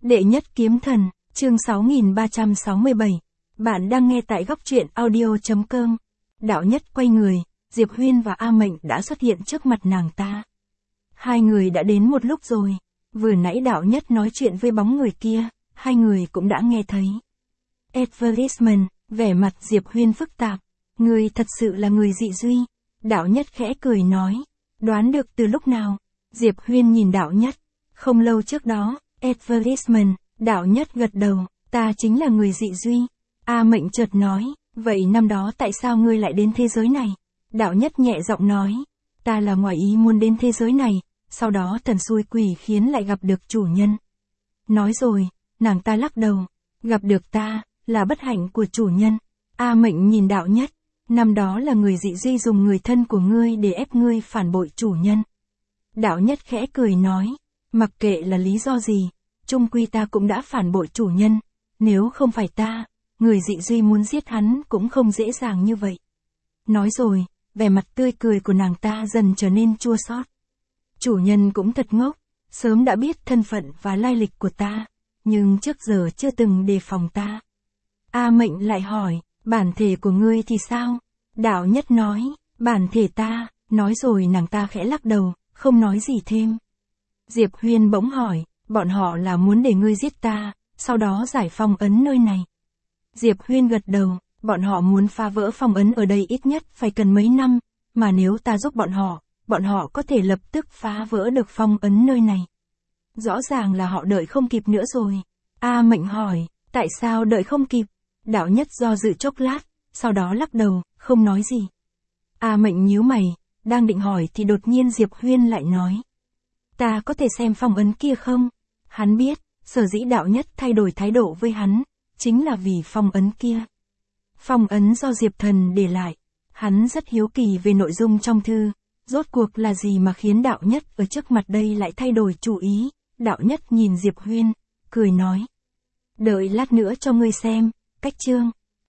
Đệ nhất kiếm thần, chương 6367. Bạn đang nghe tại góc truyện audio.com. Đạo Nhất quay người, Diệp Huyên và A Mệnh đã xuất hiện trước mặt nàng ta. Hai người đã đến một lúc rồi. Vừa nãy Đạo Nhất nói chuyện với bóng người kia, hai người cũng đã nghe thấy. Advertisement, vẻ mặt Diệp Huyên phức tạp. Người thật sự là người dị duy. Đạo Nhất khẽ cười nói. Đoán được từ lúc nào? Diệp Huyên nhìn Đạo Nhất. Không lâu trước đó, advertisement, Đạo Nhất gật đầu, ta chính là người dị duy. A Mệnh chợt nói, vậy năm đó tại sao ngươi lại đến thế giới này? Đạo Nhất nhẹ giọng nói, ta là ngoài ý muốn đến thế giới này, sau đó thần xui quỷ khiến lại gặp được chủ nhân. Nói rồi, nàng ta lắc đầu, gặp được ta, là bất hạnh của chủ nhân. A Mệnh nhìn Đạo Nhất, năm đó là người dị duy dùng người thân của ngươi để ép ngươi phản bội chủ nhân. Đạo Nhất khẽ cười nói, mặc kệ là lý do gì, chung quy ta cũng đã phản bội chủ nhân, nếu không phải ta, người dị duy muốn giết hắn cũng không dễ dàng như vậy. Nói rồi, vẻ mặt tươi cười của nàng ta dần trở nên chua xót. Chủ nhân cũng thật ngốc, sớm đã biết thân phận và lai lịch của ta, nhưng trước giờ chưa từng đề phòng ta. A Mệnh lại hỏi, bản thể của ngươi thì sao? Đạo Nhất nói, bản thể ta, nói rồi nàng ta khẽ lắc đầu, không nói gì thêm. Diệp Huyên bỗng hỏi, bọn họ là muốn để ngươi giết ta, sau đó giải phong ấn nơi này. Diệp Huyên gật đầu, bọn họ muốn phá vỡ phong ấn ở đây ít nhất phải cần mấy năm, mà nếu ta giúp bọn họ có thể lập tức phá vỡ được phong ấn nơi này. Rõ ràng là họ đợi không kịp nữa rồi. A Mệnh hỏi, tại sao đợi không kịp? Đạo Nhất do dự chốc lát, sau đó lắc đầu, không nói gì. A Mệnh nhíu mày, đang định hỏi thì đột nhiên Diệp Huyên lại nói. Ta có thể xem phong ấn kia không? Hắn biết, sở dĩ Đạo Nhất thay đổi thái độ với hắn, chính là vì phong ấn kia. Phong ấn do Diệp Thần để lại. Hắn rất hiếu kỳ về nội dung trong thư, rốt cuộc là gì mà khiến Đạo Nhất ở trước mặt đây lại thay đổi chủ ý. Đạo Nhất nhìn Diệp Huyên, cười nói. Đợi lát nữa cho ngươi xem, cách chương.